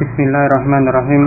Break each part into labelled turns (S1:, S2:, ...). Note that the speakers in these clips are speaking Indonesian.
S1: Bismillahirrahmanirrahim.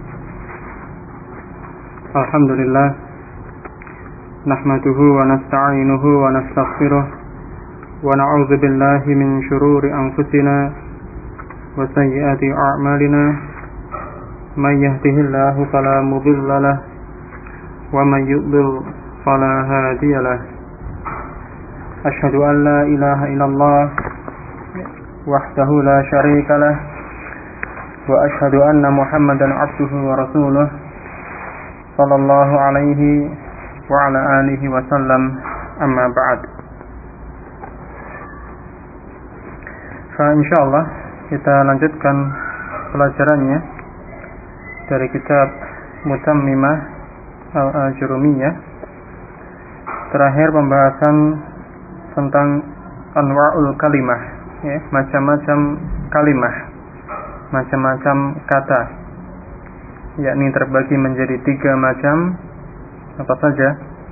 S1: Alhamdulillah. Nahmaduhu wa nasta'inuhu wa nastaghfiruh wa na'udzu billahi min shururi anfusina wa sayyiati a'malina. May yahdihillahu fala mudilla lahu wa may yudlil fala hadiya lahu. Asyhadu an la ilaha illallah wahdahu la syarika lahu wa asyhadu anna Muhammadan abduhu wa rasuluh sallallahu alaihi wa ala alihi wa sallam, amma ba'd. Insyaallah kita lanjutkan pelajarannya dari kitab Mutammimah al-Ajurumiyah. Terakhir pembahasan tentang anwa'ul kalimah, ya, macam-macam kalimah, macam-macam kata, yakni terbagi menjadi 3 macam. Apa saja?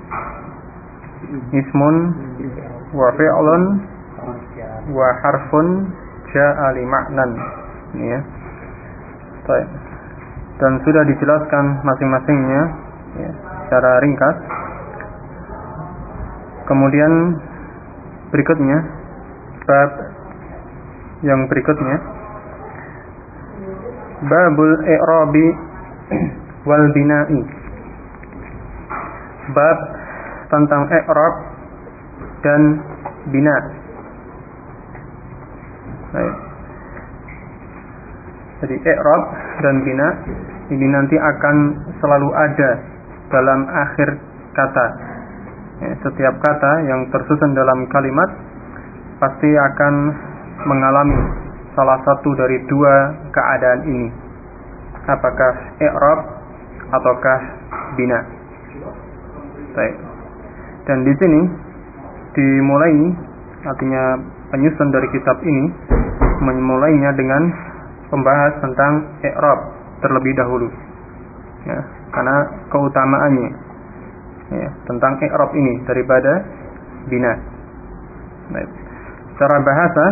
S1: Ismun wa fi'lun wa harfun ja'a li ma'nan, ya. Baik. Dan sudah dijelaskan masing-masingnya, ya, secara ringkas. Kemudian berikutnya, bab yang berikutnya, babul i'rabi wal bina'i, bab tentang i'rab dan bina. Baik. Jadi i'rab dan bina ini nanti akan selalu ada dalam akhir kata. Ya, setiap kata yang tersusun dalam kalimat pasti akan mengalami salah satu dari 2 keadaan ini. Apakah i'rab ataukah bina. Baik. Dan di sini dimulai, artinya penyusun dari kitab ini memulainya dengan membahas tentang i'rab terlebih dahulu, ya, karena keutamaannya, ya, tentang i'rab ini daripada bina. Baik. Secara bahasa,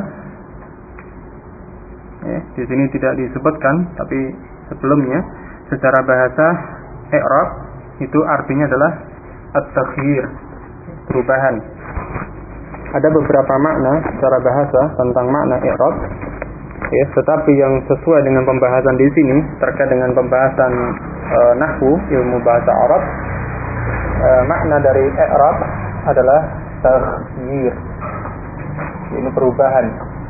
S1: ya, di sini tidak disebutkan, tapi sebelumnya secara bahasa i'rab itu artinya adalah at-taghyir, perubahan. Ada beberapa makna secara bahasa tentang makna i'rab, ya, tetapi yang sesuai dengan pembahasan di sini terkait dengan pembahasan nahwu, ilmu bahasa Arab, makna dari i'rab adalah taghyir, ini perubahan.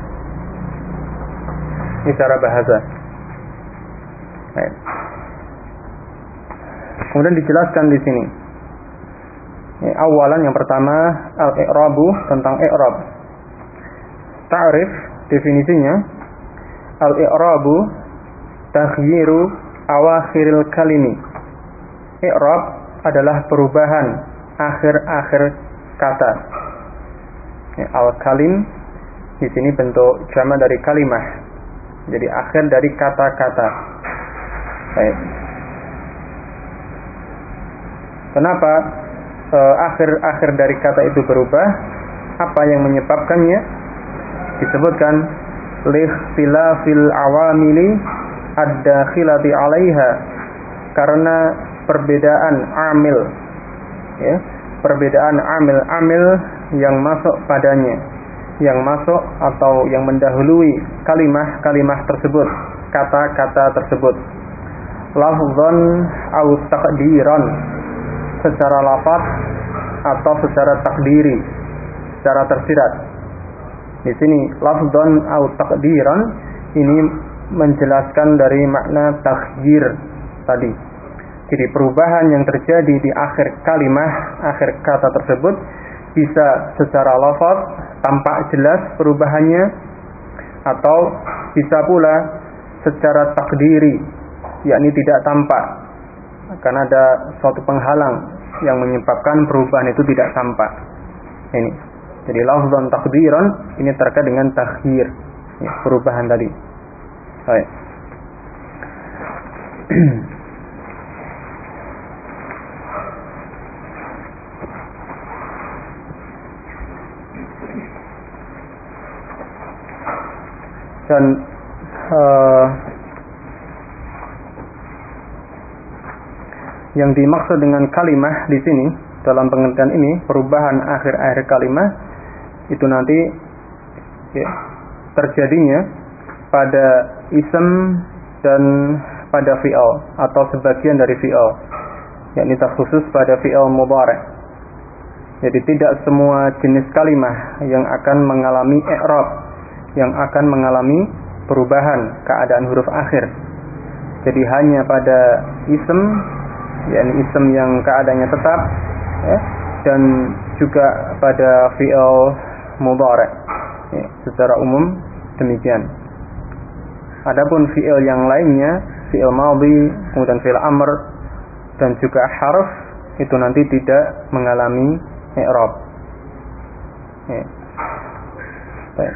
S1: Ini secara bahasa. Baik. Kemudian dijelaskan di sini. Ini awalan yang pertama, al-i'rabu, tentang i'rab. Ta'rif, definisinya, al-i'rabu taghyiru awakhiril kalimi. I'rab adalah perubahan akhir-akhir kata. Al-kalim di sini bentuk jamak dari kalimah. Jadi akhir dari kata-kata. Baik. Kenapa akhir-akhir dari kata itu berubah? Apa yang menyebabkannya? Disebutkan likhtilafil awamili ad-dakhilati 'alaiha, karena perbedaan amil, ya, perbedaan amil yang masuk padanya, yang masuk atau yang mendahului kalimah-kalimah tersebut, kata-kata tersebut, lafzan au taqdiran, secara lafaz atau secara takdiri, secara tersirat. Di sini lafzan au taqdiran ini menjelaskan dari makna taghyir tadi. Jadi perubahan yang terjadi di akhir kalimah, akhir kata tersebut bisa secara lafaz tampak jelas perubahannya, atau bisa pula secara takdiri, yakni tidak tampak, karena ada suatu penghalang yang menyebabkan perubahan itu tidak tampak. Ini. Jadi lafzan takdiran ini terkait dengan taghyir, ya, perubahan tadi. Baik. Dan yang dimaksud dengan kalimah di sini dalam pengertian ini, perubahan akhir-akhir kalimah itu nanti ya, terjadinya pada ism dan pada fi'il atau sebagian dari fi'il, yakni terkhusus pada fi'il mudhari'. Jadi tidak semua jenis kalimah yang akan mengalami i'rab, yang akan mengalami perubahan keadaan huruf akhir. Jadi hanya pada ism, yakni ism yang keadaannya tetap, ya, dan juga pada fi'il mudhari', ya, secara umum demikian. Adapun fi'il yang lainnya, fi'il madhi, kemudian fi'il amr dan juga harf, itu nanti tidak mengalami i'rab. Ya. Baik.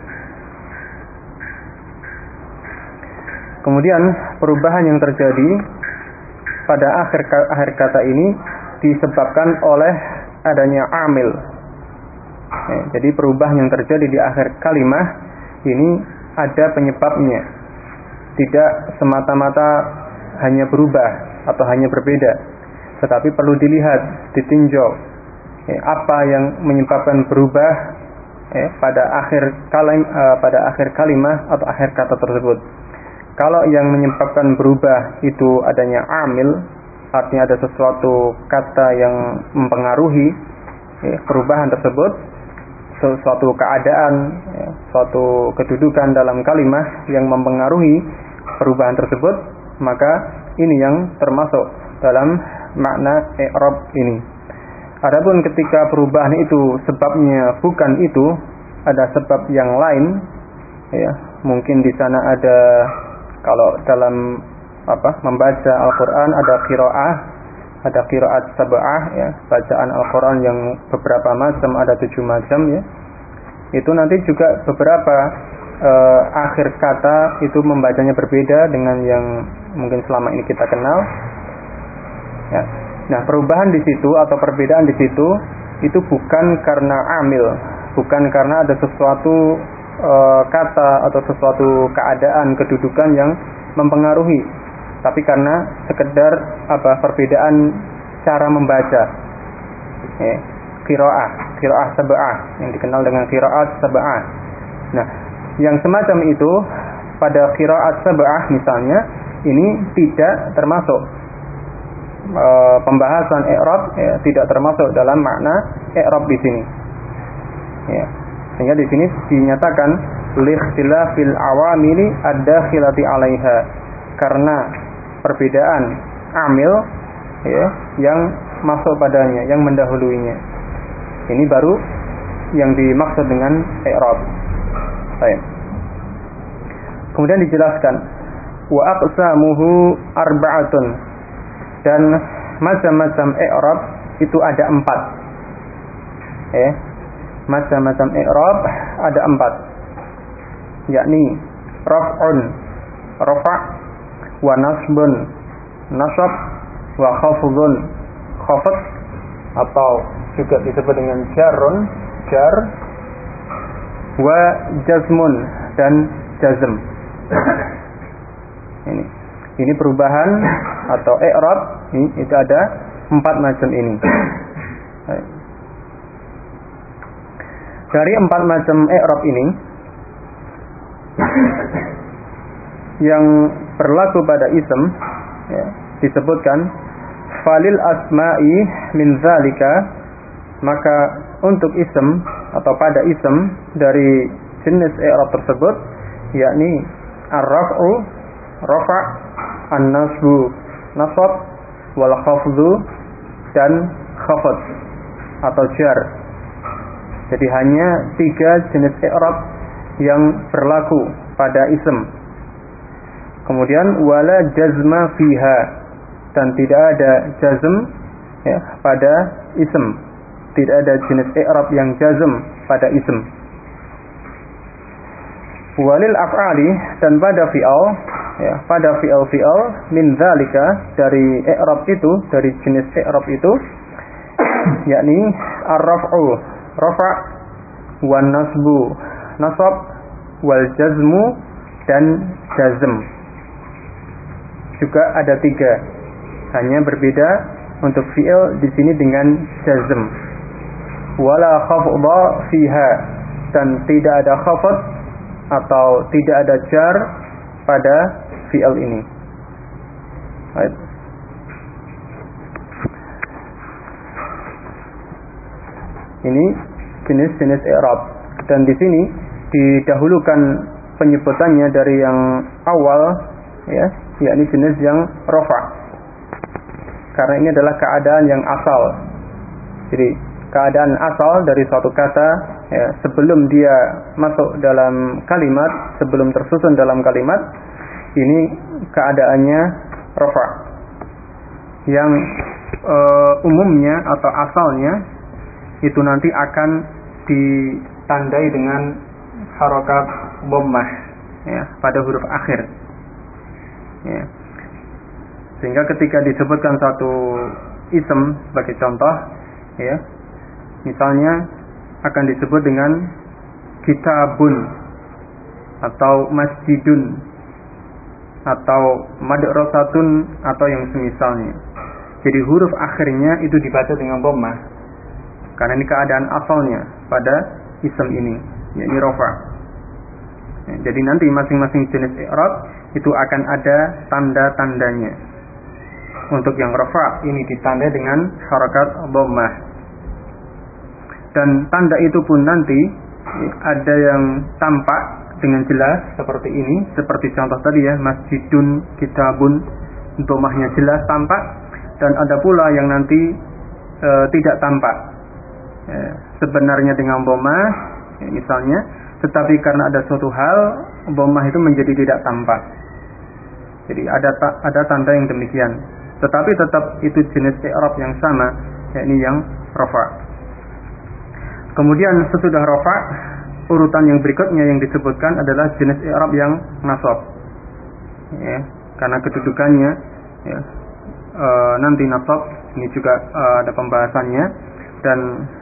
S1: Kemudian perubahan yang terjadi pada akhir kata ini disebabkan oleh adanya amil. Ya, jadi perubahan yang terjadi di akhir kalimah ini ada penyebabnya. Tidak semata-mata hanya berubah atau hanya berbeda, tetapi perlu dilihat, ditinjau apa yang menyebabkan berubah pada akhir kalimah atau akhir kata tersebut. Kalau yang menyebabkan berubah itu adanya amil, artinya ada sesuatu kata yang mempengaruhi perubahan tersebut, suatu keadaan, suatu kedudukan dalam kalimah yang mempengaruhi perubahan tersebut, maka ini yang termasuk dalam makna i'rab ini. Adapun ketika perubahan itu sebabnya bukan itu, ada sebab yang lain, ya, mungkin di sana ada, kalau dalam membaca Al-Quran ada qiraat sab'ah, ya, bacaan Al-Quran yang beberapa macam, ada 7 macam, ya. Itu nanti juga beberapa akhir kata itu membacanya berbeda dengan yang mungkin selama ini kita kenal. Ya. Nah, perubahan di situ atau perbedaan di situ itu bukan karena amil, bukan karena ada sesuatu kata atau sesuatu keadaan, kedudukan yang mempengaruhi, tapi karena sekedar perbedaan cara membaca. Qiraah sab'ah yang dikenal dengan qiraat sab'ah. Nah, yang semacam itu pada qiraat sab'ah misalnya ini tidak termasuk pembahasan i'rab, ya, tidak termasuk dalam makna i'rab di sini. Ya. Sehingga di sini dinyatakan likhtilafil awamili ad-dakhilati 'alaiha, karena perbedaan amil, ya, yang masuk padanya, yang mendahuluinya. Ini baru yang dimaksud dengan i'rab. Baik. Kemudian dijelaskan wa aqsamuhu arba'atun, dan macam-macam i'rab itu ada 4. Macam-macam i'rab ada 4, yakni raf'un, rafa', wa nasbun, nasab, wa khafdun, khafd, atau juga disebut dengan jarun, jar, wa jazmun, dan jazm. Ini perubahan atau i'rab, itu ada 4 macam ini. Dari 4 macam i'rab ini yang berlaku pada ism, ya, disebutkan falil asma'i min zalika, maka untuk ism atau pada ism dari jenis i'rab tersebut, yakni ar-raf'u, rafa', an-nasbu, nasab, wal khafdu, dan khafd atau jar. Jadi hanya 3 jenis i'rab yang berlaku pada ism. Kemudian wala jazma fiha, dan tidak ada jazm, ya, pada ism. Tidak ada jenis i'rab yang jazm pada ism. Walil af'ali, dan pada fi'al, ya, pada fi'al min dzalika, dari i'rab itu, dari jenis i'rab itu, yakni ar-raf'u, rafa', wan nasbu, nasab, wal jazmu, dan jazm. Juga ada 3,
S2: Hanya berbeda untuk fi'il di sini dengan jazm. Wala khafdha fiha, dan tidak ada khafd atau tidak ada jar pada fi'il ini. Baik. Ini jenis-jenis i'rab, dan di sini didahulukan penyebutannya dari yang awal, ya, yakni jenis yang rafa, karena ini adalah keadaan yang asal. Jadi keadaan asal dari suatu kata, ya, sebelum dia masuk dalam kalimat, sebelum tersusun dalam kalimat, ini keadaannya rafa, yang umumnya atau asalnya itu nanti akan ditandai dengan harokat dhammah, ya, pada huruf akhir, ya. Sehingga ketika disebutkan satu ism sebagai contoh, ya, misalnya akan disebut dengan kitabun atau masjidun atau madrasatun atau yang semisalnya. Jadi huruf akhirnya itu dibaca dengan dhammah, karena ini keadaan asalnya pada ism ini, yakni rafa. Ya, jadi nanti masing-masing jenis i'rab itu akan ada tanda-tandanya. Untuk yang rafa ini ditandai dengan harakat dhammah. Dan tanda itu pun nanti ada yang tampak dengan jelas seperti ini, seperti contoh tadi, ya, masjidun, kitabun, dhammahnya jelas tampak, dan ada pula yang nanti tidak tampak, ya, sebenarnya dengan dhammah, ya, misalnya, tetapi karena ada suatu hal dhammah itu menjadi tidak tampak. Jadi ada tanda yang demikian, tetapi tetap itu jenis i'rab yang sama, yakni yang rafa. Kemudian sesudah rafa, urutan yang berikutnya yang disebutkan adalah jenis i'rab yang nasab, ya, karena kedudukannya, ya, nanti nasab ini juga ada pembahasannya. Dan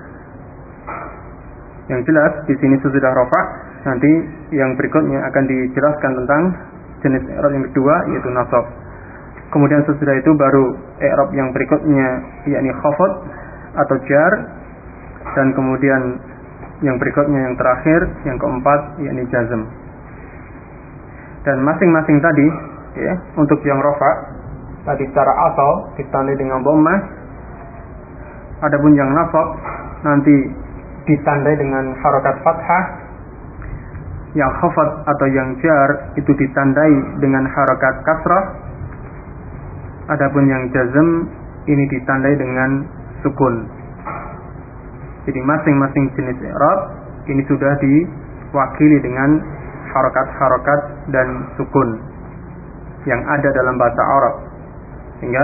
S2: yang jelas di sini sesudah rafa, nanti yang berikutnya akan dijelaskan tentang jenis i'rab yang kedua, yaitu nasab. Kemudian sesudah itu baru i'rab yang berikutnya, yakni khafd atau jar, dan kemudian yang berikutnya yang terakhir, yang keempat, yakni jazm. Dan masing-masing tadi, ya, untuk yang rafa tadi secara asal ditandai dengan dhammah, adapun yang nasab nanti ditandai dengan harakat fathah, yang khafd atau yang jar itu ditandai dengan harakat kasrah, adapun yang jazm ini ditandai dengan sukun. Jadi masing-masing jenis i'rab ini sudah diwakili dengan harakat-harakat dan sukun yang ada dalam bahasa Arab, sehingga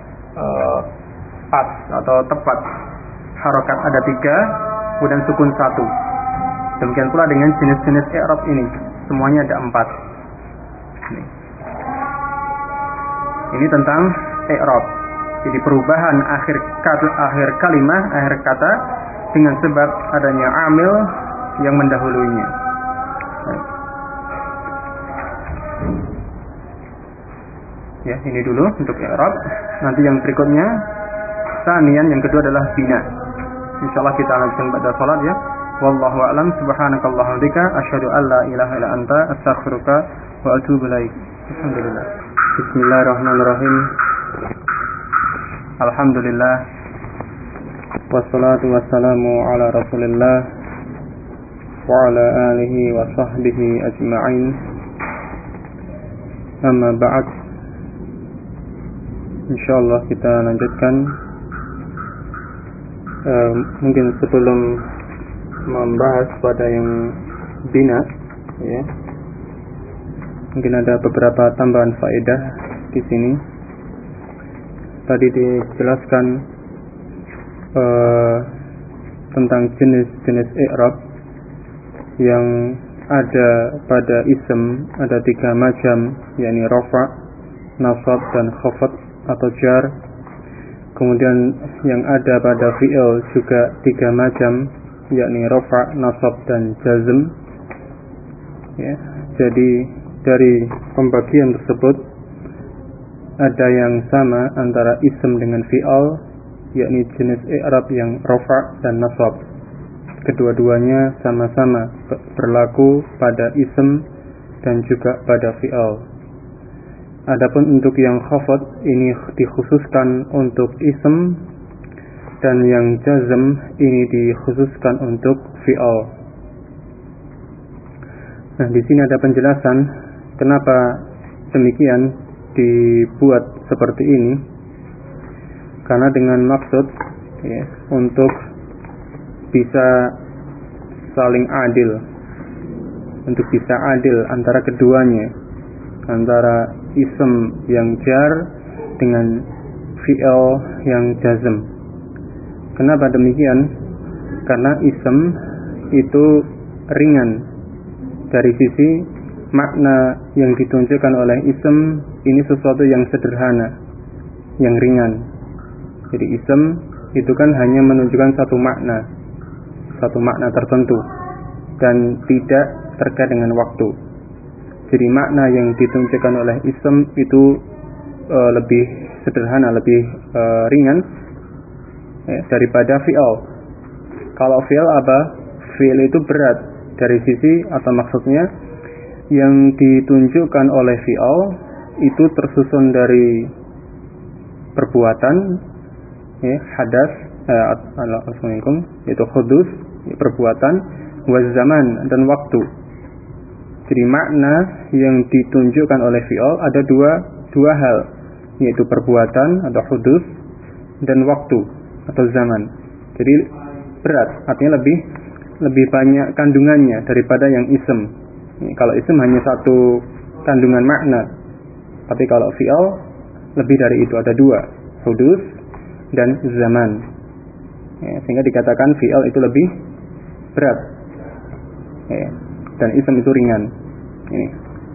S2: pas atau tepat. Harakat ada 3, kemudian sukun 1. Demikian pula dengan jenis-jenis i'rab ini, semuanya ada 4. Ini tentang i'rab. Jadi perubahan akhir kalimat, akhir kata dengan sebab adanya amil yang mendahuluinya. Ya, ini dulu untuk i'rab. Nanti yang berikutnya, sanian, yang kedua adalah bina. Insyaallah kita lanjutkan pada salat, ya. Wallahu a'lam. Subhanakallahumma wa bihamdika asyhadu an la ilaha illa anta astaghfiruka wa atubu ilaik. Alhamdulillah. Bismillahirrahmanirrahim. Alhamdulillah. Wassalatu wassalamu ala Rasulillah wa ala alihi wa sahbihi ajma'in. Amma ba'd. Insyaallah kita lanjutkan. Mungkin sebelum membahas pada yang bina, ya, mungkin ada beberapa tambahan faedah di sini. Tadi dijelaskan tentang jenis-jenis i'rab yang ada pada ism, ada 3 macam, yakni rafa, nasab, dan khafd atau jar. Kemudian yang ada pada fi'il juga 3 macam, yakni rafa, nasab, dan jazm, ya. Jadi dari pembagian tersebut
S1: ada yang sama antara ism dengan fi'al, yakni jenis i'rab yang rafa' dan nasab. Kedua-duanya sama-sama berlaku pada ism dan juga pada fi'al. Adapun untuk yang khafad ini dikhususkan untuk ism dan yang jazm ini dikhususkan untuk fi'al. Nah, di sini ada penjelasan kenapa demikian dibuat seperti ini. Karena dengan maksud untuk bisa saling adil, untuk bisa adil antara keduanya, antara ism yang jar dengan fi'al yang jazm. Kenapa demikian? Karena ism itu ringan dari sisi makna yang ditunjukkan oleh ism ini sesuatu yang sederhana, yang ringan. Jadi ism itu kan hanya menunjukkan satu makna tertentu dan tidak terkait dengan waktu. Jadi makna yang ditunjukkan oleh ism itu lebih sederhana, lebih ringan daripada fi'al. Kalau fi'al apa? Fi'al itu berat dari sisi atau maksudnya yang ditunjukkan oleh fi'al itu tersusun dari perbuatan, hadas, yaitu hudus, perbuatan, wazaman dan waktu. Jadi makna yang ditunjukkan oleh fi'al ada dua hal, yaitu perbuatan atau hudus dan waktu atau zaman. Jadi berat, artinya lebih banyak kandungannya daripada yang ism. Kalau ism hanya satu kandungan makna, tapi kalau fi'al lebih dari itu, ada dua, hudus dan zaman. Sehingga dikatakan fi'al itu lebih berat, dan ism itu ringan. Ini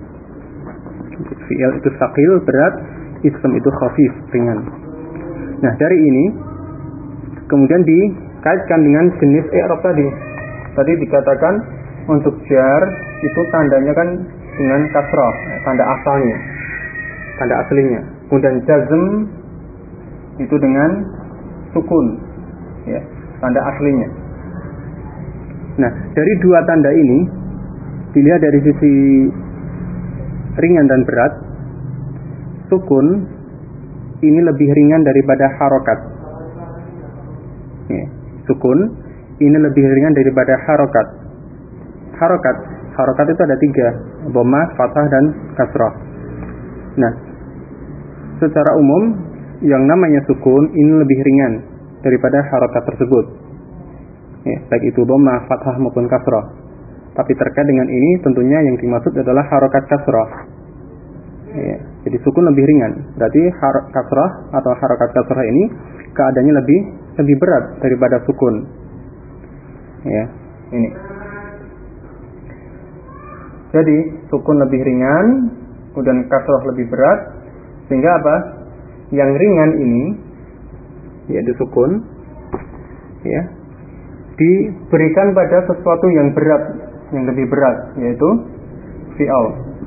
S1: fi'al itu tsaqil, berat, ism itu khafif, ringan. Nah, dari ini kemudian dikaitkan dengan jenis i'rab tadi. Tadi dikatakan untuk jar itu tandanya kan dengan kasrah, tanda asalnya, tanda aslinya. Kemudian jazm itu dengan sukun, tanda aslinya. Nah, dari dua tanda ini dilihat dari sisi ringan dan berat, sukun ini lebih ringan daripada harokat. Sukun ini lebih ringan daripada harokat. Harokat itu ada 3, dhammah, fathah dan kasrah. Nah, secara umum yang namanya sukun ini lebih ringan daripada harokat tersebut, baik itu dhammah, fathah maupun kasrah. Tapi terkait dengan ini tentunya yang dimaksud adalah harokat kasrah. Jadi sukun lebih ringan, berarti kasrah atau harokat kasrah ini keadaannya lebih berat daripada sukun. Ini. Jadi sukun lebih ringan, kemudian kasrah lebih berat, sehingga apa? Yang ringan ini, yaitu sukun, diberikan pada sesuatu yang berat, yang lebih berat, yaitu fi'al.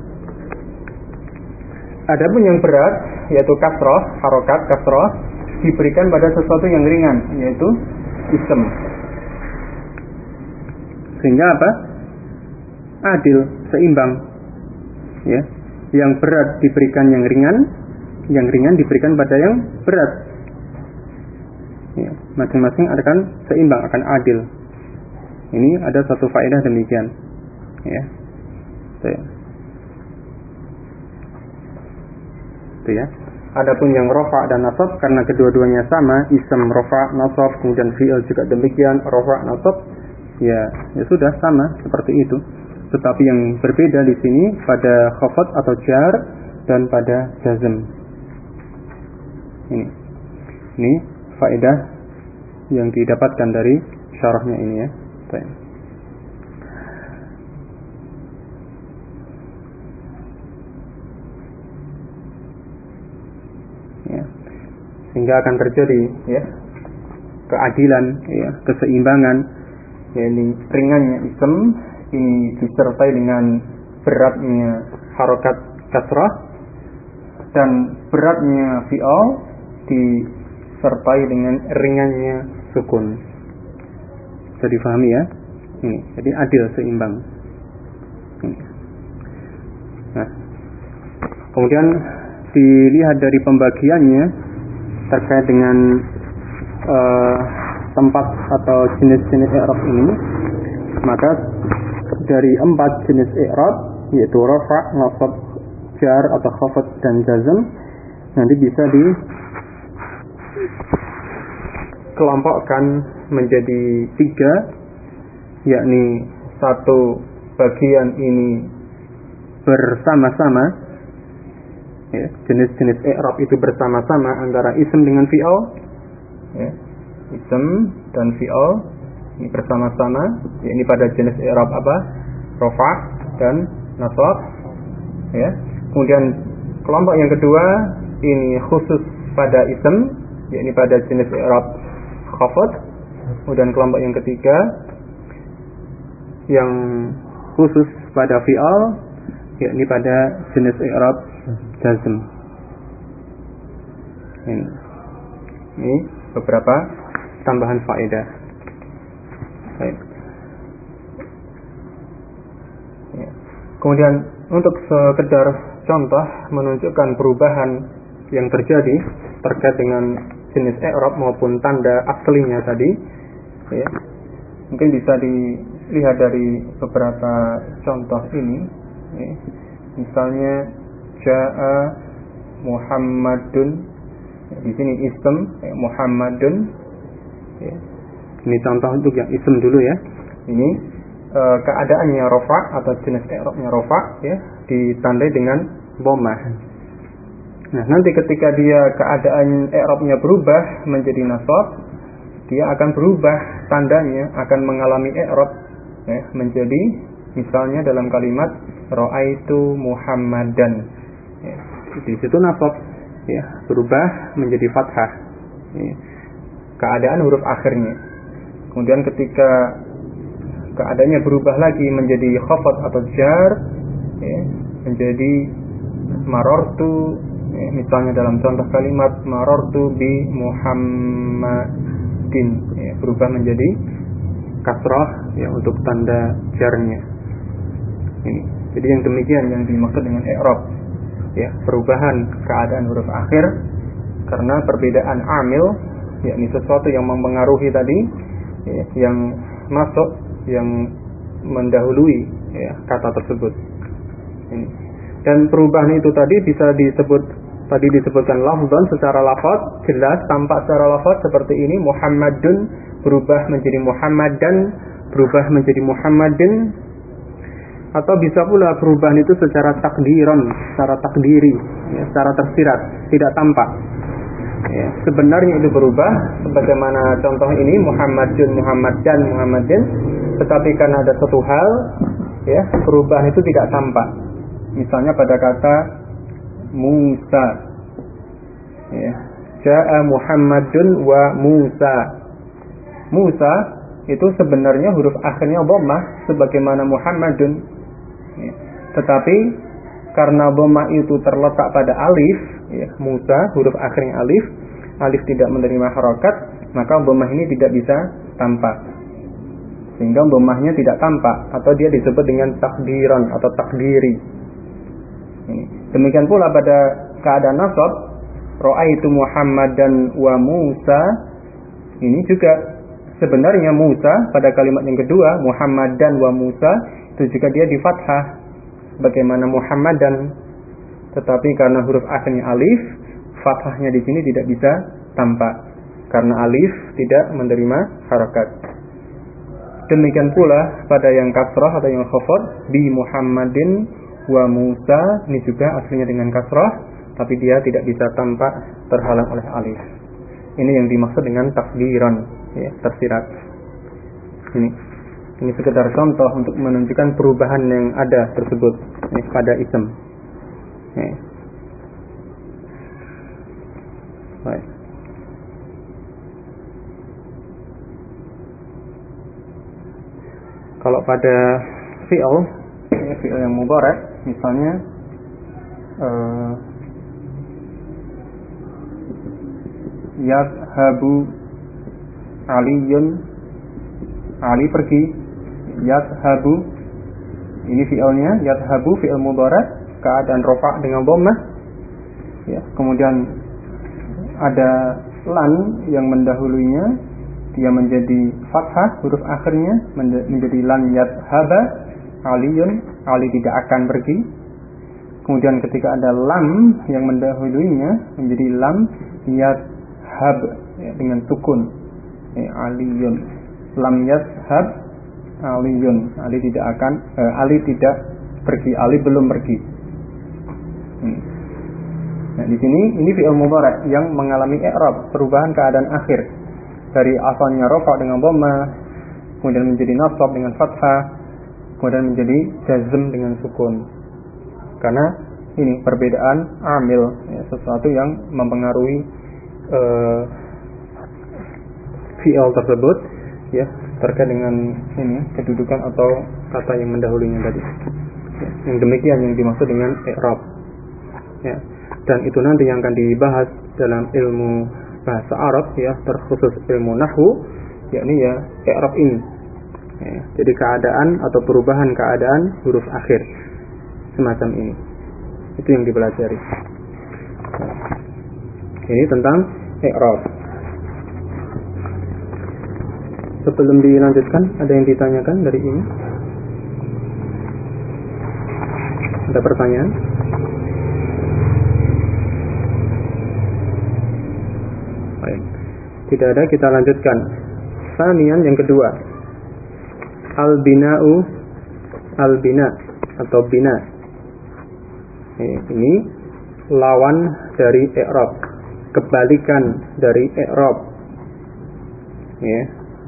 S1: Adapun yang berat, yaitu kasrah, harokat kasrah, diberikan pada sesuatu yang ringan, yaitu ism. Sehingga apa? Adil, seimbang. Yang berat diberikan yang ringan diberikan pada yang berat. Masing-masing akan seimbang, akan adil. Ini ada satu faedah demikian. Itu ya. Adapun yang rafa' dan nasab, karena kedua-duanya sama, ism rafa', nasab, kemudian fi'il juga demikian, rafa', nasab, ya sudah sama seperti itu. Tetapi yang berbeda di sini pada khafad atau jar dan pada jazm. Ini faedah yang didapatkan dari syarahnya ini ya. Sehingga akan terjadi keadilan, keseimbangan, yakni ringannya ism ini disertai dengan beratnya harokat kasrah,
S2: dan beratnya fi'al disertai dengan ringannya sukun. Bisa difahami ya? Ini, jadi adil, seimbang. Ini. Nah, kemudian dilihat dari pembagiannya terkait dengan tempat atau jenis-jenis i'rab ini, maka dari 4 jenis i'rab, yaitu rafa', nasab, jar atau khafad dan jazm, nanti bisa dikelompokkan menjadi 3, yakni satu bagian ini bersama-sama, ya, jenis-jenis i'rab itu bersama-sama antara ism dengan fi'al, ya, ism dan fi'al ini bersama-sama, ya, ini pada jenis i'rab apa? Rafa' dan nasab, ya. Kemudian kelompok yang kedua ini khusus pada ism, ya, ini pada jenis i'rab khafad. Kemudian kelompok yang ketiga yang khusus pada fi'al, yakni pada jenis i'rab jazm. Ini beberapa tambahan faedah. Baik. Ya. Kemudian untuk sekedar contoh menunjukkan perubahan yang terjadi terkait dengan jenis i'rab maupun tanda aslinya tadi, ya, mungkin bisa dilihat dari beberapa contoh ini, ya. Misalnya ja'a Muhammadun, ya, di sini ism, ya, Muhammadun, ya. Ini contoh untuk yang ism dulu ya. Ini keadaannya rafa' atau jenis i'rabnya rafa', ya, ditandai dengan dhammah. Nah, nanti ketika dia keadaan i'rabnya berubah menjadi nasab, dia akan berubah tandanya, akan mengalami i'rab, ya, menjadi misalnya dalam kalimat ra'aitu Muhammadan, ya, di situ nasab, ya, berubah menjadi fathah, ya, keadaan huruf akhirnya. Kemudian ketika keadaannya berubah lagi menjadi khafad atau jar, ya, menjadi marartu, ya, misalnya dalam contoh kalimat marartu bi Muhammadin, ya, berubah menjadi kasrah, ya, untuk tanda jarnya. Ini. Jadi yang demikian yang dimaksud dengan i'rab, ya, perubahan keadaan huruf akhir karena perbedaan amil, yakni sesuatu yang mempengaruhi tadi, ya, yang masuk, yang mendahului, ya, kata tersebut. Ini. Dan perubahan itu tadi bisa disebutkan lafzan secara lafaz jelas, tampak secara lafaz seperti ini, Muhammadun berubah menjadi Muhammadan, berubah menjadi Muhammadin, atau bisa pula perubahan itu secara takdiran, secara takdiri, ya, secara tersirat, tidak tampak. Ya, sebenarnya itu berubah sebagaimana contoh ini Muhammadun, Muhammadan, Muhammadin, tetapi karena ada satu hal, ya, perubahan itu tidak tampak. Misalnya pada kata Musa, ya, ja'a Muhammadun wa Musa. Musa itu sebenarnya huruf akhirnya dhammah sebagaimana Muhammadun, ya, tetapi karena dhammah itu terletak pada alif, ya, Musa huruf akhirnya alif tidak menerima harakat, maka dhammah ini tidak bisa tampak, sehingga dhammahnya tidak tampak atau dia disebut dengan takdiran atau takdiri. Ini. Demikian pula pada keadaan nasab, ra'aitu Muhammadan wa Musa, ini juga sebenarnya Musa pada kalimat yang kedua Muhammadan wa Musa itu juga dia di fathah bagaimana Muhammadan, tetapi karena huruf akhirnya alif, fathahnya di sini tidak bisa tampak karena alif tidak menerima harakat. Demikian pula pada yang kasrah atau yang khafad, bi Muhammadin wa Musa, ini juga aslinya dengan kasrah, tapi dia tidak bisa tampak terhalang oleh alif. Ini yang dimaksud dengan takdiran, ya, tersirat. Ini sekedar contoh untuk menunjukkan perubahan yang ada tersebut, ya, pada ism. Ya. Baik. Kalau pada fi'il, ya, fi'il yang mudhari', misalnya yadhabu Aliyun, Ali pergi. Yadhabu, ini fi'ilnya. Yadhabu fi'il mudhari', keadaan rafa' dengan dhammah. Ya, kemudian ada lan yang mendahulunya, dia menjadi fathah, huruf akhirnya menjadi lan yadhaba Aliyun, Ali tidak akan pergi. Kemudian ketika ada lam yang mendahulunya menjadi lam yadhab, ya, dengan sukun, ya, Aliyun, lam yadhab Aliyun, Ali tidak akan Ali tidak pergi, Ali belum pergi. Nah, di sini ini fi'il mudhari' yang mengalami i'rab, perubahan keadaan akhir dari asalnya rafa dengan dhammah, kemudian menjadi nasab dengan fathah, kemudian menjadi jazm dengan sukun. Karena ini perbedaan amil, ya, sesuatu yang mempengaruhi fi'il tersebut, ya, terkait dengan ini kedudukan atau kata yang mendahulunya tadi. Ya, yang demikian yang dimaksud dengan i'rab. Ya. Dan itu nanti yang akan dibahas dalam ilmu bahasa Arab, ya, terkhusus ilmu nahwu, yakni ya i'rab ini. Ya, jadi keadaan atau perubahan keadaan huruf akhir semacam ini. Itu yang dipelajari. Ini tentang i'rab. Sebelum dilanjutkan, ada yang ditanyakan dari ini? Ada pertanyaan? Baik. Tidak ada, kita lanjutkan. Sanian yang kedua. Al-bina'u, al-bina atau bina. Ini lawan dari i'rab, kebalikan dari i'rab. Ya.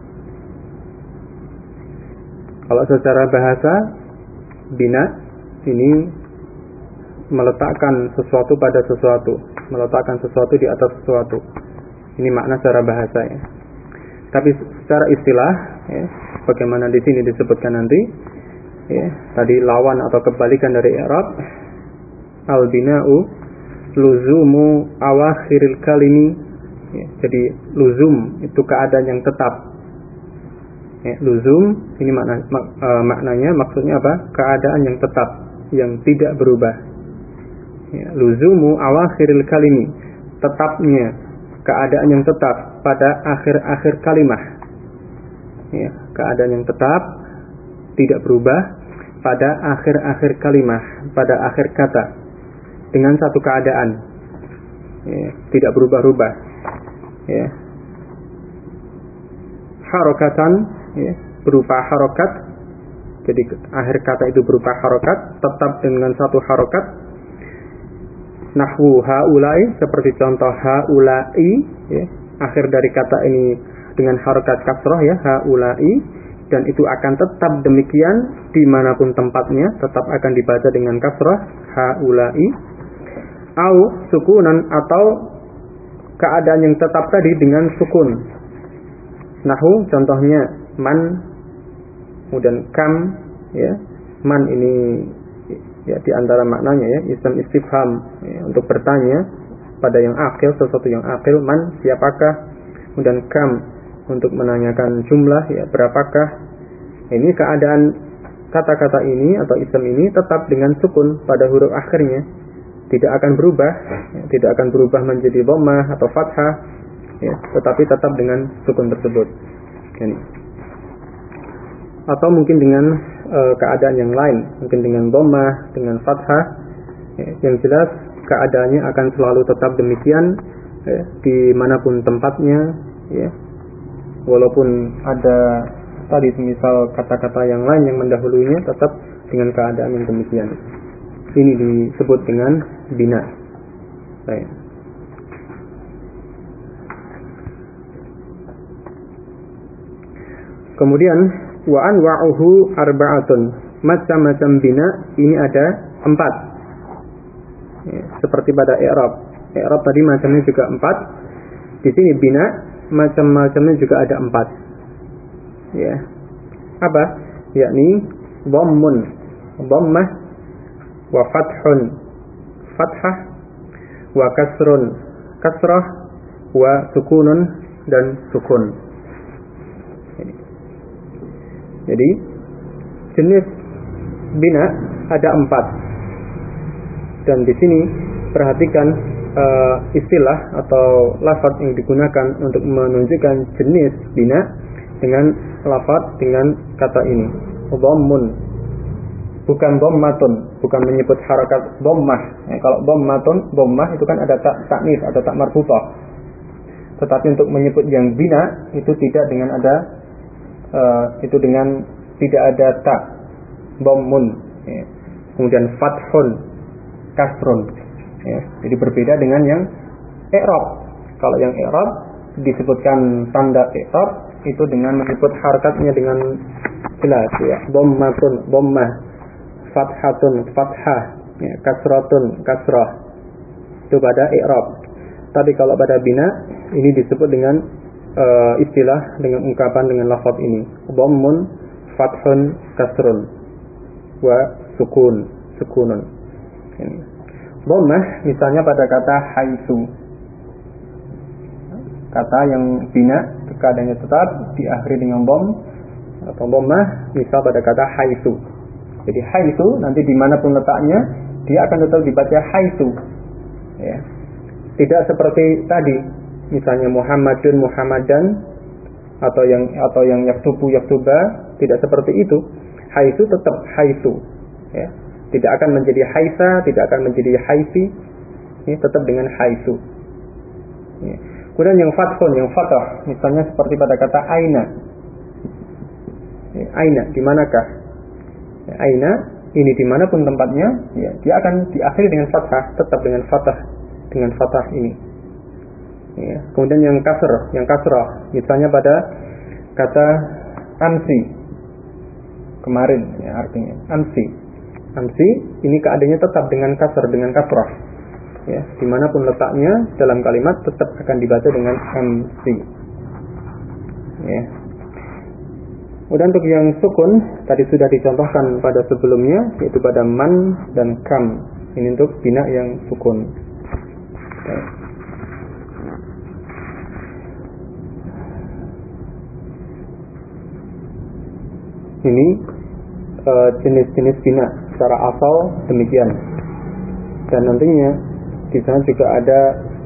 S2: Kalau secara bahasa, bina ini meletakkan sesuatu pada sesuatu, meletakkan sesuatu di atas sesuatu. Ini makna secara bahasa, ya. Tapi secara istilah, ya, bagaimana di sini disebutkan nanti, ya, tadi lawan atau kebalikan dari i'rab, al-bina'u luzumu awakhiril kalimi, ya, jadi luzum itu keadaan yang tetap, ya, luzum ini maknanya maksudnya apa? Keadaan yang tetap, yang tidak berubah, ya, luzumu awakhiril kalimi, tetapnya keadaan yang tetap pada akhir-akhir kalimah, ya, keadaan yang tetap tidak berubah pada akhir-akhir kalimah, pada akhir kata, dengan satu keadaan, ya, tidak berubah-ubah, ya. Harokatan, ya, berupa harokat, jadi akhir kata itu berupa harokat, tetap dengan satu harokat. Nahwu haulai, seperti contoh haulai, ya, akhir dari kata ini dengan harokat kasroh, ya, haulai, dan itu akan tetap demikian dimanapun tempatnya, tetap akan dibaca dengan kasroh haulai. Au sukunan, atau keadaan yang tetap tadi dengan sukun. Nahwu contohnya man, kemudian kam, ya, man ini, ya, di antara maknanya, ya, ism istifham, ya, untuk bertanya pada yang akil, sesuatu yang akil. Man, siapakah? Kemudian kam untuk menanyakan jumlah, ya, berapakah. Ini keadaan kata-kata ini atau ism ini tetap dengan sukun pada huruf akhirnya, tidak akan berubah, ya, tidak akan berubah menjadi dhammah atau fathah, ya, tetapi tetap dengan sukun tersebut. Ini. Atau mungkin dengan keadaan yang lain, mungkin dengan dhammah, dengan fathah, ya, yang jelas keadaannya akan selalu tetap demikian, ya, dimanapun tempatnya, ya, walaupun ada tadi misal kata-kata yang lain yang mendahulunya, tetap dengan keadaan yang demikian. Ini disebut dengan bina. Baik. Kemudian wa anwa'uhu arba'atun, macam-macam bina ini ada 4, ya, seperti pada i'rab. I'rab tadi macamnya juga 4. Di sini bina macam-macamnya juga ada 4. Ya. Apa? Yakni dhammun, dhammah, wa fathun, fathah, wa kasrun, kasrah, wa sukunun dan sukun. Jadi jenis bina ada 4. Dan di sini perhatikan istilah atau lafaz yang digunakan untuk menunjukkan jenis bina dengan lafaz dengan kata ini, dhammun, bukan dhammatun, bukan menyebut harakat dhammah. Kalau dhammah itu kan ada ta'nits atau tak marbutah. Tetapi untuk menyebut yang bina itu tidak dengan ada tidak ada ta, dhammun, kemudian fathun, kasrun. Jadi berbeda dengan yang i'rab. Kalau yang i'rab disebutkan tanda i'rab itu dengan menyebut harakatnya dengan jelas, dhammatun, dhammah, fathatun, fathah, kasratun, kasrah. Itu pada i'rab. Tapi kalau pada bina ini disebut dengan istilah dengan ungkapan dengan lafaz ini, dhammun, fathun, kasrun, wa sukunun. Ini. Dhammah misalnya pada kata haitsu. Kata yang bina keadaannya tetap diakhiri dengan dhamm atau dhammah, misal pada kata haitsu. Jadi haitsu nanti dimanapun letaknya dia akan tetap dibaca haitsu. Ya. Tidak seperti tadi, misalnya Muhammadun, Muhammadan, atau yang yaktuba, tidak seperti itu. Haitsu tetap haitsu. Ya. Tidak akan menjadi haisa, tidak akan menjadi haisi, tetap dengan haitsu. Ya. Kemudian yang fathun, yang fathah, misalnya seperti pada kata aina. Aina, di manakah? Aina, ini dimanapun tempatnya, ya, dia akan diakhiri dengan fathah, tetap dengan fathah ini. Ya. Kemudian yang kasrah, misalnya pada kata amsi, kemarin, ya, artinya amsi. Amsi ini keadaannya tetap dengan kasrah. Ya, dimanapun letaknya dalam kalimat tetap akan dibaca dengan amsi. Ya. Kemudian untuk yang sukun tadi sudah dicontohkan pada sebelumnya, yaitu pada man dan kam. Ini untuk bina yang sukun. Ya. Ini jenis-jenis bina secara asal demikian. Dan nantinya di sana juga ada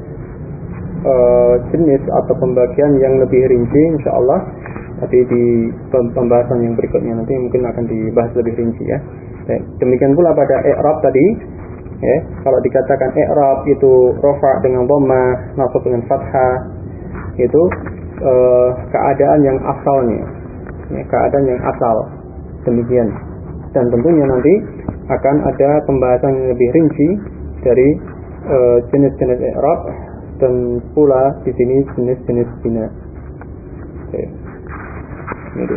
S2: jenis atau pembagian yang lebih rinci, insyaallah. Tapi di pembahasan yang berikutnya nanti mungkin akan dibahas lebih rinci, ya. Demikian pula pada i'rab tadi, ya. Kalau dikatakan i'rab itu rafa dengan dhammah, nasab dengan fathah, itu keadaan yang asalnya, ya, keadaan yang asal demikian. Dan tentunya nanti akan ada pembahasan yang lebih rinci dari jenis-jenis i'rab dan pula di sini jenis-jenis bina. Oke. Ini.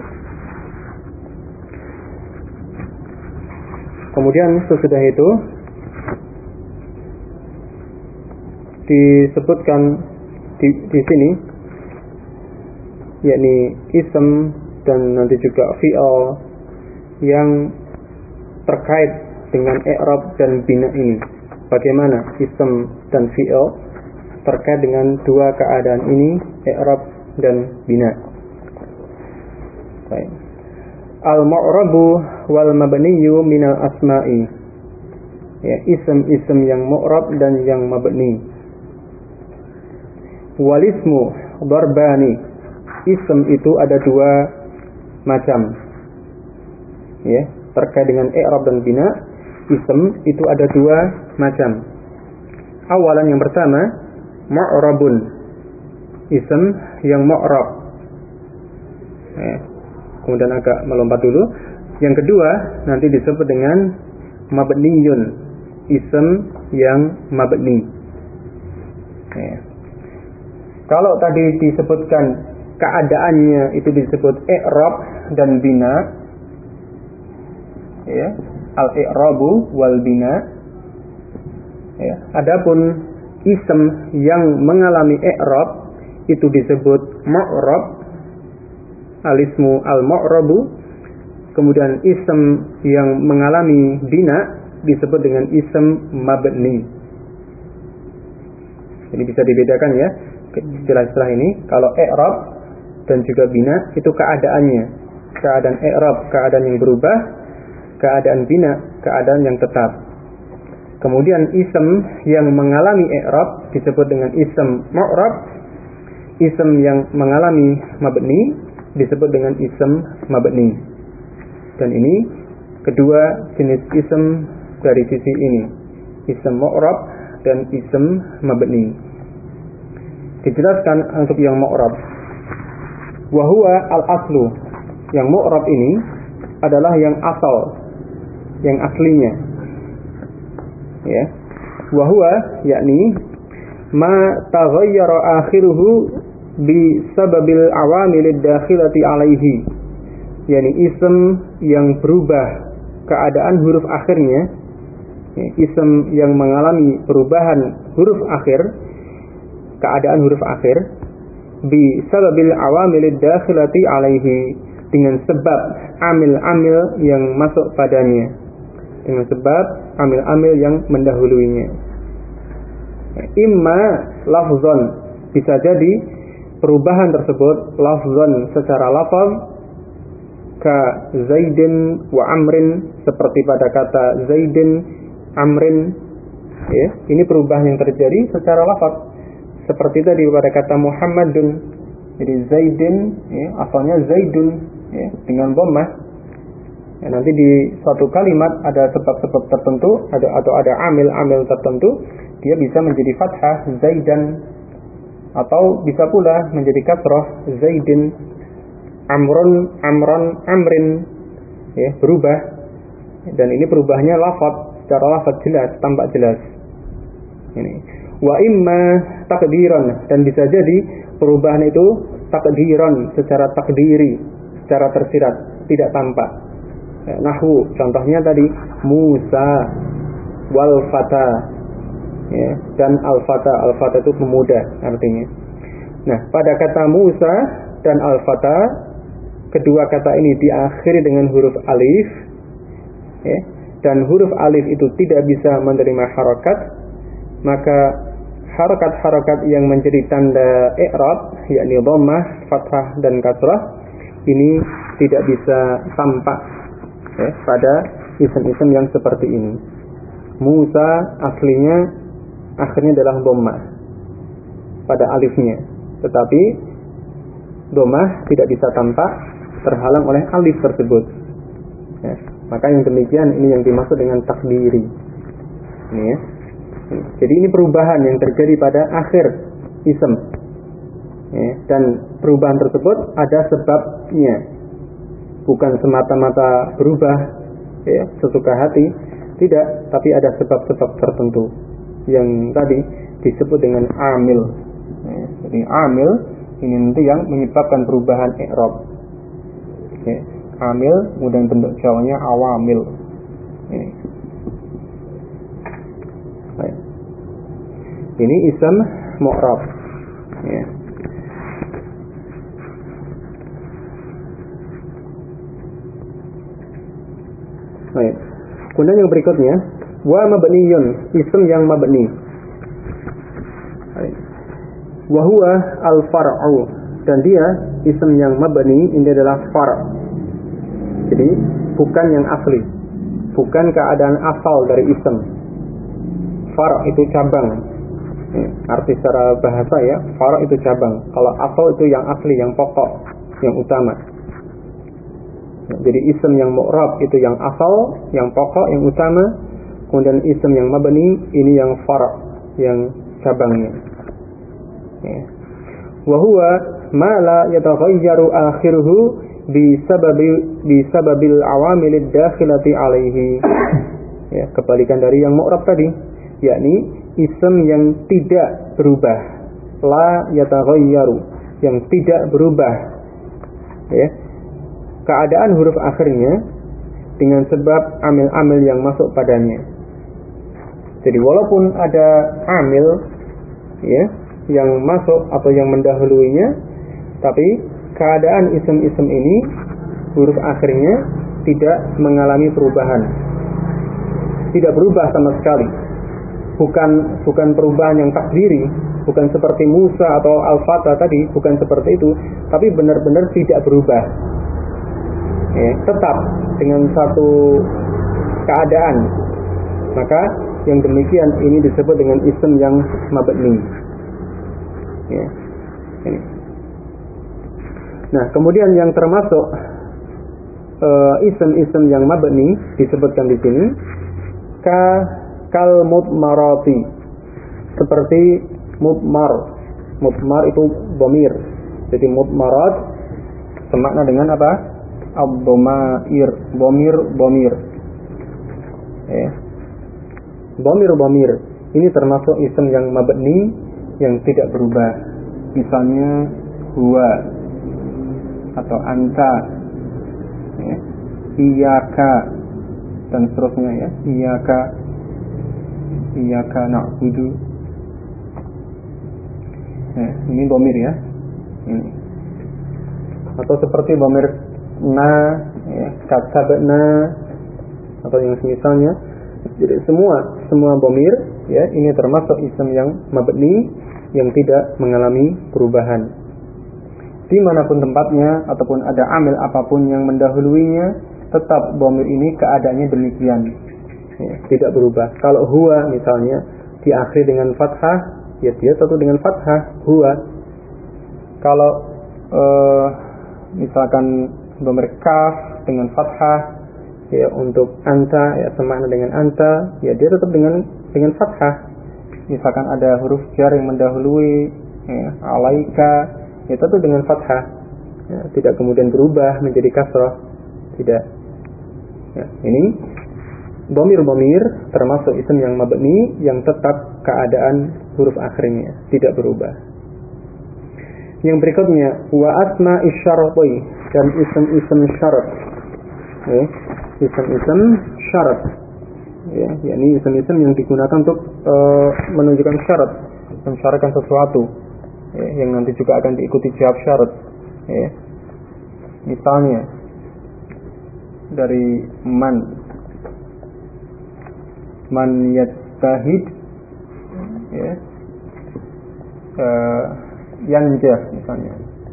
S2: Kemudian sesudah itu disebutkan di sini, yakni ism dan nanti juga fi'il yang terkait dengan i'rab dan bina ini. Bagaimana ism dan fi'il terkait dengan dua keadaan ini, i'rab dan bina. Baik. Al-mu'rabu wal mabniyu minal asma'i. Ya, ism yang mu'rab dan yang mabni. Wal ismu darbani. Ism itu ada dua macam. Ya, terkait dengan i'rab dan bina, ism itu ada dua macam. Awalan yang pertama, mu'rabun. Ism yang mu'rab. Ya. Kemudian agak melompat dulu. Yang kedua nanti disebut dengan mabniyun. Ism yang mabni. Ya. Kalau tadi disebutkan keadaannya itu disebut i'rab dan bina, ya, al-i'rabu wal bina. Ya. Adapun ism yang mengalami i'rab itu disebut mu'rab, al-ismu al-mu'rabu. Kemudian ism yang mengalami bina disebut dengan ism mabni. Jadi bisa dibedakan, ya. istilah-istilah ini. Kalau i'rab dan juga bina itu keadaannya, keadaan i'rab keadaan yang berubah, keadaan bina keadaan yang tetap. Kemudian ism yang mengalami i'rab disebut dengan ism mu'rab, ism yang mengalami mabni disebut dengan ism mabni. Dan ini kedua jenis ism dari sisi ini, ism mu'rab dan ism mabni. Dijelaskan untuk yang mu'rab, wa huwa al-aslu. Yang mu'rab ini adalah yang asal, yang aslinya, ya. Wa huwa yakni ma taghayyara akhiruhu bi sababil awamilid dakhilati alaihi, yakni ism yang berubah keadaan huruf akhirnya, ya, ism yang mengalami perubahan huruf akhir, keadaan huruf akhir, bi sababil awamilid dakhilati alaihi, dengan sebab amil-amil yang masuk padanya, dengan sebab amil-amil yang mendahuluinya. Imma lafzon, bisa jadi perubahan tersebut lafzon secara lafaz, ka Zaidin wa Amrin, seperti pada kata Zaidin, Amrin, ya, ini perubahan yang terjadi secara lafaz. Seperti tadi pada kata Muhammadun, jadi Zaidin, ya, asalnya Zaidun, ya, dengan dhammah. Ya, nanti di suatu kalimat ada sebab-sebab tertentu, atau ada amil-amil tertentu, dia bisa menjadi fathah Zaidan, atau bisa pula menjadi kasrah Zaidin, Amron, Amron, Amrin, ya, berubah. Dan ini perubahannya lafaz, secara lafaz jelas, tampak jelas. Ini. Wa imma takdiran, dan bisa jadi perubahan itu takdiran, secara takdiri, secara tersirat, tidak tampak. Nahwu, contohnya tadi Musa wal fata, ya, dan al-fata. Al-fata itu pemuda artinya. Nah, pada kata Musa dan al-fata, kedua kata ini diakhiri dengan huruf alif, ya, dan huruf alif itu tidak bisa menerima harakat, maka harakat-harakat yang menjadi tanda i'rab, yakni dhammah, fathah dan kasrah, ini tidak bisa tampak, ya, pada isim-isim yang seperti ini. Musa aslinya akhirnya adalah dhammah pada alifnya, tetapi dhammah tidak bisa tampak, terhalang oleh alif tersebut, ya. Maka yang demikian ini yang dimaksud dengan takdiri ini, ya. Jadi ini perubahan yang terjadi pada akhir isim, ya, dan perubahan tersebut ada sebabnya, bukan semata-mata berubah, ya, sesuka hati, tidak, tapi ada sebab-sebab tertentu yang tadi disebut dengan amil, ya. Jadi amil ini nanti yang menyebabkan perubahan i'rab, ya. Amil kemudian bentuk jawanya awamil, ya. Ini ism mu'rab, ya. Baik. Kemudian yang berikutnya, wa mabniyun, ism yang mabni. Baik. Wa huwa al-far'u, dan dia ism yang mabni ini adalah far'. Jadi bukan yang asli, bukan keadaan asal dari ism. Far' itu cabang. Arti secara bahasa, ya, far' itu cabang. Kalau asal itu yang asli, yang pokok, yang utama. Jadi ism yang mu'rab itu yang asal, yang pokok, yang utama. Kemudian ism yang mabni ini yang far', yang cabangnya, ya. Wa huwa ma la yataghayyaru akhiruhu bi sababil awamilid dakhilati alaihi, ya, kebalikan dari yang mu'rab tadi, yakni ism yang tidak berubah, la yataghayyaru, yang tidak berubah, ya, keadaan huruf akhirnya dengan sebab amil-amil yang masuk padanya. Jadi walaupun ada amil, ya, yang masuk atau yang mendahuluinya, tapi keadaan isim-isim ini huruf akhirnya tidak mengalami perubahan, tidak berubah sama sekali, bukan perubahan yang takdiri, bukan seperti Musa atau Al-Fatah tadi, bukan seperti itu, tapi benar-benar tidak berubah. Tetap dengan satu keadaan. Maka yang demikian ini disebut dengan ism yang mabni. Ini. Nah, kemudian yang termasuk ism-ism yang mabni disebutkan di sini kal mudmarati, seperti mudmar. Mudmar itu dhamir. Jadi mudmarat semakna dengan apa? Ad-dhamair, dhamir. Dhamir ini termasuk ism yang mabni yang tidak berubah. Misalnya huwa atau anta, iyaka dan seterusnya ya. Iyaka na'budu. Ini dhamir ya. Ini. Atau seperti dhamir na, katabna atau yang semisalnya. Jadi semua dhamir ya, ini termasuk ism yang mabni yang tidak mengalami perubahan. Dimanapun tempatnya ataupun ada amil apapun yang mendahuluinya, tetap dhamir ini keadaannya demikian, tidak berubah. Kalau huwa misalnya diakhiri dengan fathah, ya dia tetap dengan fathah huwa. Kalau misalkan dhamir kaf dengan fathah, ya untuk anta ya semakna dengan anta, ya dia tetap dengan fathah. Misalkan ada huruf jar yang mendahului alaika, ya tetap dengan fathah, ya, tidak kemudian berubah menjadi kasrah, tidak. Ya, ini dhamir termasuk ism yang mabni yang tetap keadaan huruf akhirnya tidak berubah. Yang berikutnya wa asma isyarati, dan ism syarat. Ism syarat. Ya, yakni ism yang digunakan untuk menunjukkan syarat, mensyaratkan sesuatu, ya, yang nanti juga akan diikuti jawab syarat. Ya. Misalnya dari man yajtahid, ya, yanjah misalnya.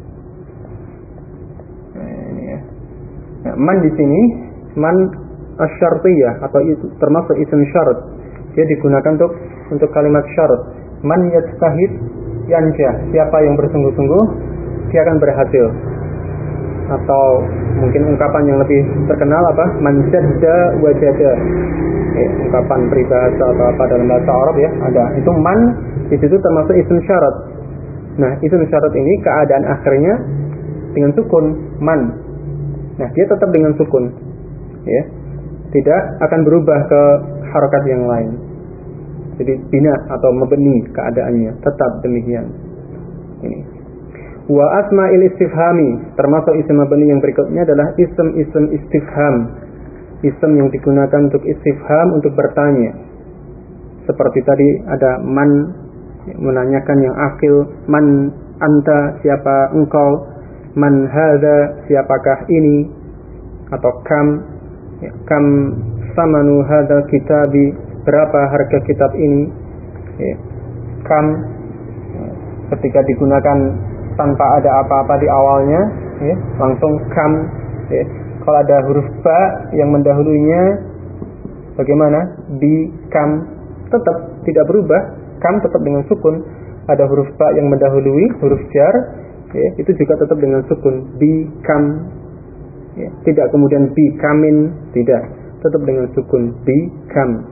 S2: Ini ya. Nah, man di sini man asyartiyah atau itu termasuk ism syarat. Dia digunakan untuk kalimat syarat. Man yajtahid yanjah, siapa yang bersungguh-sungguh dia akan berhasil. Atau mungkin ungkapan yang lebih terkenal apa? Man jadda wajada. Ungkapan peribahasa atau apa dalam bahasa Arab ya, ada. Itu man di situ termasuk ism syarat. Nah, ism syarat ini keadaan akhirnya dengan sukun, man. Nah, dia tetap dengan sukun. Ya. Tidak akan berubah ke harokat yang lain. Jadi bina atau mabni keadaannya tetap demikian. Ini. Wa asma'il istifhami, termasuk ism mabni yang berikutnya adalah ism istifham. Ism yang digunakan untuk istifham, untuk bertanya. Seperti tadi ada man, menanyakan yang akil, man anta, siapa engkau, man hadza, siapakah ini, atau kam samanu hadzal kitabi, berapa harga kitab ini. Kam ketika digunakan tanpa ada apa-apa di awalnya, langsung kam. Kalau ada huruf ba yang mendahulunya, bagaimana? Bi kam, tetap tidak berubah, kam tetap dengan sukun. Ada huruf ba yang mendahului huruf jar, itu juga tetap dengan sukun, bi kam. Tidak kemudian bi kamin, tidak, tetap dengan sukun, bi kam.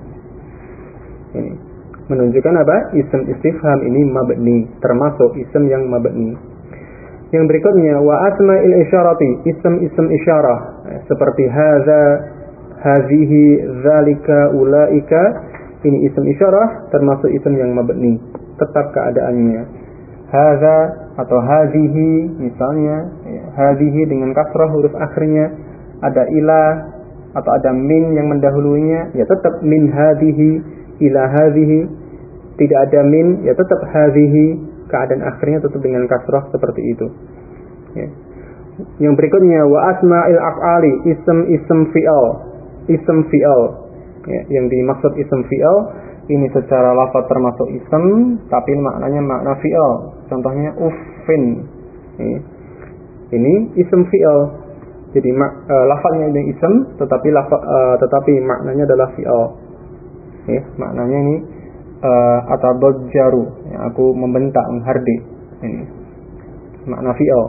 S2: Ini menunjukkan apa? Ism istifham ini mabni, termasuk ism yang mabni. Yang berikutnya wa asma'il isyarati, ism isyarah, seperti hadza, hadhihi, dzalika, ulaika. Ini ism isyarah termasuk ism yang mabni, tetap keadaannya. Hadza atau hadhihi misalnya, hadhihi dengan kasrah huruf akhirnya, ada ila atau ada min yang mendahulunya, ya tetap min hadhihi, ila hadhihi. Tidak ada min, ya tetap hadhihi, keadaan akhirnya tetap dengan kasrah seperti itu. Ya. Yang berikutnya wa asma'il af'ali, ism fi'al. Ya, yang dimaksud ism fi'al ini secara lafaz termasuk ism, tapi maknanya makna fi'il. Contohnya uffin. Ini ism fi'il. Jadi lafaznya ini ism, tetapi maknanya adalah fi'il. Maknanya ini atabajjaru, aku membentak, menghardik. Ini makna fi'il.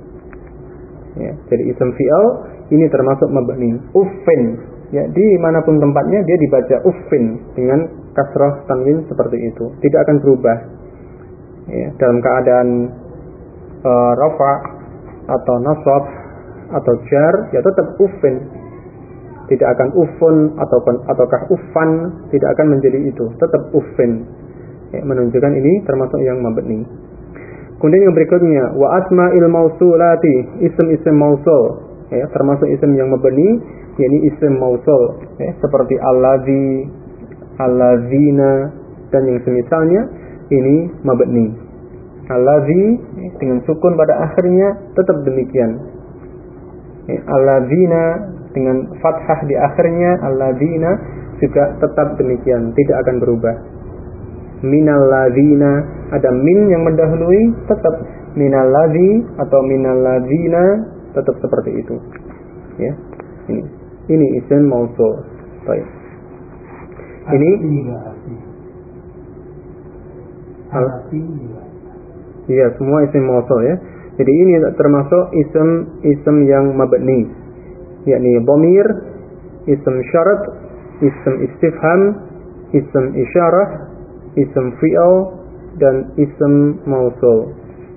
S2: Jadi ism fi'il ini termasuk mabni. Uffin, di manapun tempatnya dia dibaca uffin dengan kasrah tanwin seperti itu, tidak akan berubah. Dalam keadaan rafa atau nasab atau jar, tetap uffin. Tidak akan uffun ataukah uffan, tidak akan menjadi itu, tetap uffin. Menunjukkan ini termasuk yang mabni. Kemudian yang berikutnya, wa asma'il mausulati, ism mausul, termasuk ism yang mabni, yakni ism mausul, seperti allazi, allazina dan yang semisalnya, ini mabni. Allazi dengan sukun pada akhirnya tetap demikian. Allazina dengan fathah di akhirnya, allazina juga tetap demikian, tidak akan berubah. Minallazina, ada min yang mendahului, tetap minallazi atau minallazina, tetap seperti itu. Ini ism mausul. Baik. Ini iya, semua ism mausul ya. Jadi ini termasuk ism yang mabni, yakni dhamir, ism syarat, ism istifham, ism isyarah, ism fi'il dan ism mausul.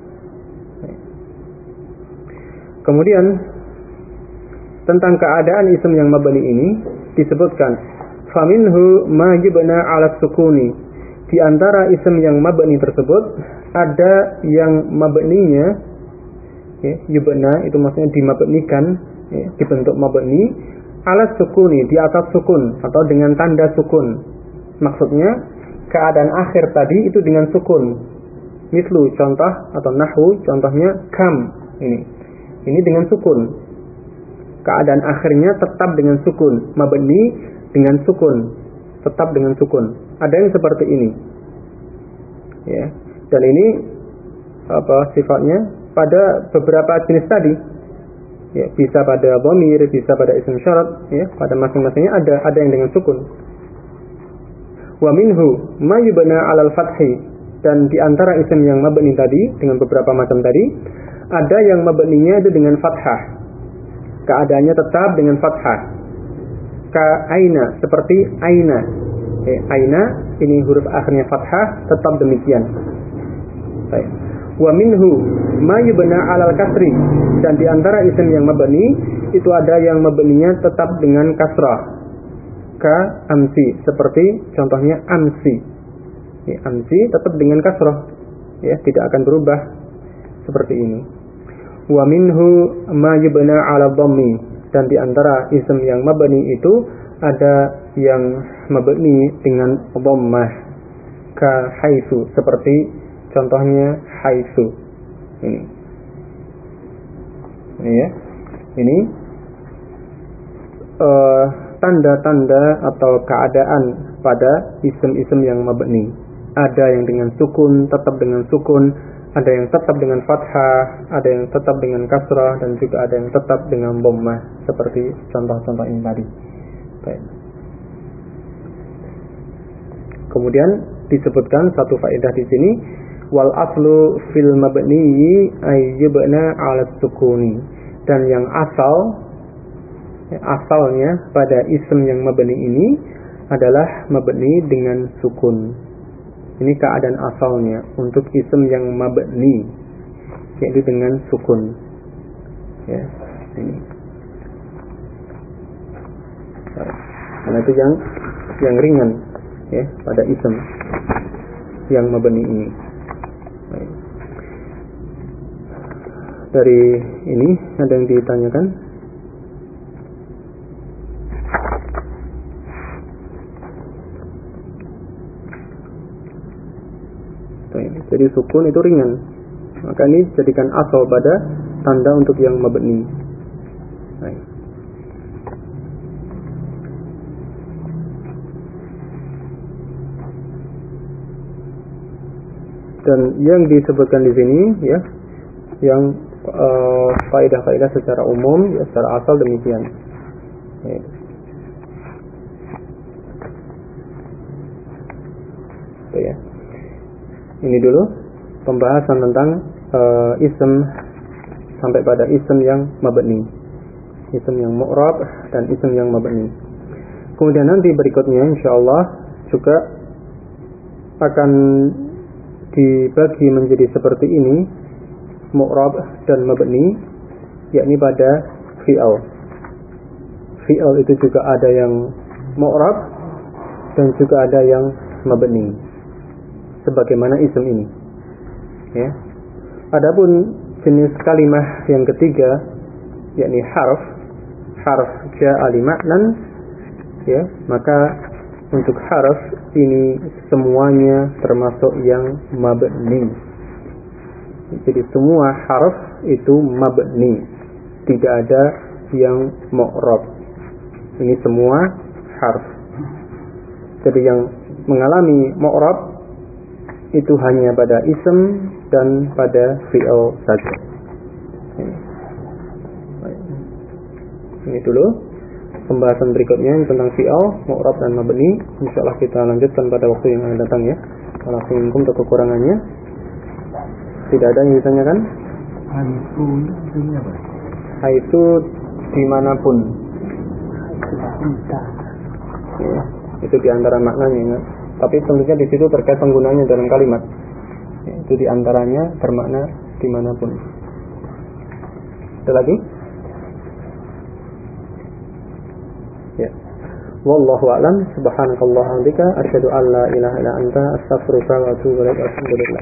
S2: Kemudian tentang keadaan ism yang mabni ini disebutkan faminhu ma yubna 'ala sukuni. Di antara ism yang mabni tersebut ada yang mabninya yubna, itu maksudnya dimabnikan, dibentuk mabni 'ala sukuni, di atas sukun atau dengan tanda sukun. Maksudnya keadaan akhir tadi itu dengan sukun. Mislu, contoh atau nahwu, contohnya kam, ini dengan sukun. Keadaan akhirnya tetap dengan sukun, mabni dengan sukun, tetap dengan sukun. Ada yang seperti ini, dan ini sifatnya pada beberapa jenis tadi, bisa pada dhamir, bisa pada ism syarat, pada masing-masingnya ada yang dengan sukun. Wa minhu ma yubna 'alal fathi, dan di antara ism yang mabni tadi dengan beberapa macam tadi, ada yang mabninya itu dengan fathah, keadaannya tetap dengan fathah. Ka aina, seperti aina. Aina ini huruf akhirnya fathah, tetap demikian. Baik. Wa minhu ma yubna 'alal kasri, dan di antara ism yang mabni itu ada yang mabninya tetap dengan kasrah. Ka amsi, seperti contohnya amsi. Amsi tetap dengan kasrah, tidak akan berubah seperti ini. Wa minhu ma yubna 'ala dhammi, dan di antara ism yang mabni itu ada yang mabni dengan dhammah. Ka haitsu, seperti contohnya haitsu. Ini tanda-tanda atau keadaan pada ism-ism yang mabni. Ada yang dengan sukun, tetap dengan sukun, ada yang tetap dengan fathah, ada yang tetap dengan kasrah, dan juga ada yang tetap dengan dhammah, seperti contoh-contoh ini tadi. Baik. Kemudian disebutkan satu faedah di sini, wal aslu fil mabni ayyubna 'ala sukuni, dan yang asalnya pada ism yang mabni ini adalah mabni dengan sukun. Ini keadaan asalnya untuk ism yang mabni, yaitu dengan sukun. Ini. Karena itu yang ringan, pada ism yang mabni ini. Dari ini ada yang ditanyakan? Jadi sukun itu ringan, maka ini jadikan asal pada tanda untuk yang mabni. Dan yang disebutkan di sini ya, yang kaidah-kaidah secara umum ya, secara asal demikian. Ya. Ya. Ini dulu pembahasan tentang ism sampai pada ism yang mabni, ism yang mu'rab dan ism yang mabni. Kemudian nanti berikutnya insyaallah juga akan dibagi menjadi seperti ini, mu'rab dan mabni, yakni pada fi'al. Fi'al itu juga ada yang mu'rab dan juga ada yang mabni, sebagaimana ism ini. Ya. Adapun jenis kalimah yang ketiga, yakni harf ja'a li ma'nan, ya, maka untuk harf ini semuanya termasuk yang mabni. Jadi semua harf itu mabni, tidak ada yang mu'rab. Ini semua harf. Jadi yang mengalami mu'rab itu hanya pada ism dan pada fi'il saja. Ini dulu pembahasan berikutnya tentang fi'il, mu'rab dan mabni. Insyaallah kita lanjutkan pada waktu yang akan datang ya. Walaupun untuk kekurangannya tidak ada yang ditanyakan. Itu dimanapun. Ya, itu diantara maknanya. Tapi tentunya di situ terkait penggunaannya dalam kalimat. Ya, itu diantaranya bermakna dimanapun. Ada lagi? Ya. Wallahu a'lam. Subhanakallahumma wa bihamdika asyhadu an la ilaha illa anta astaghfiruka wa atubu ilaik. Alhamdulillah.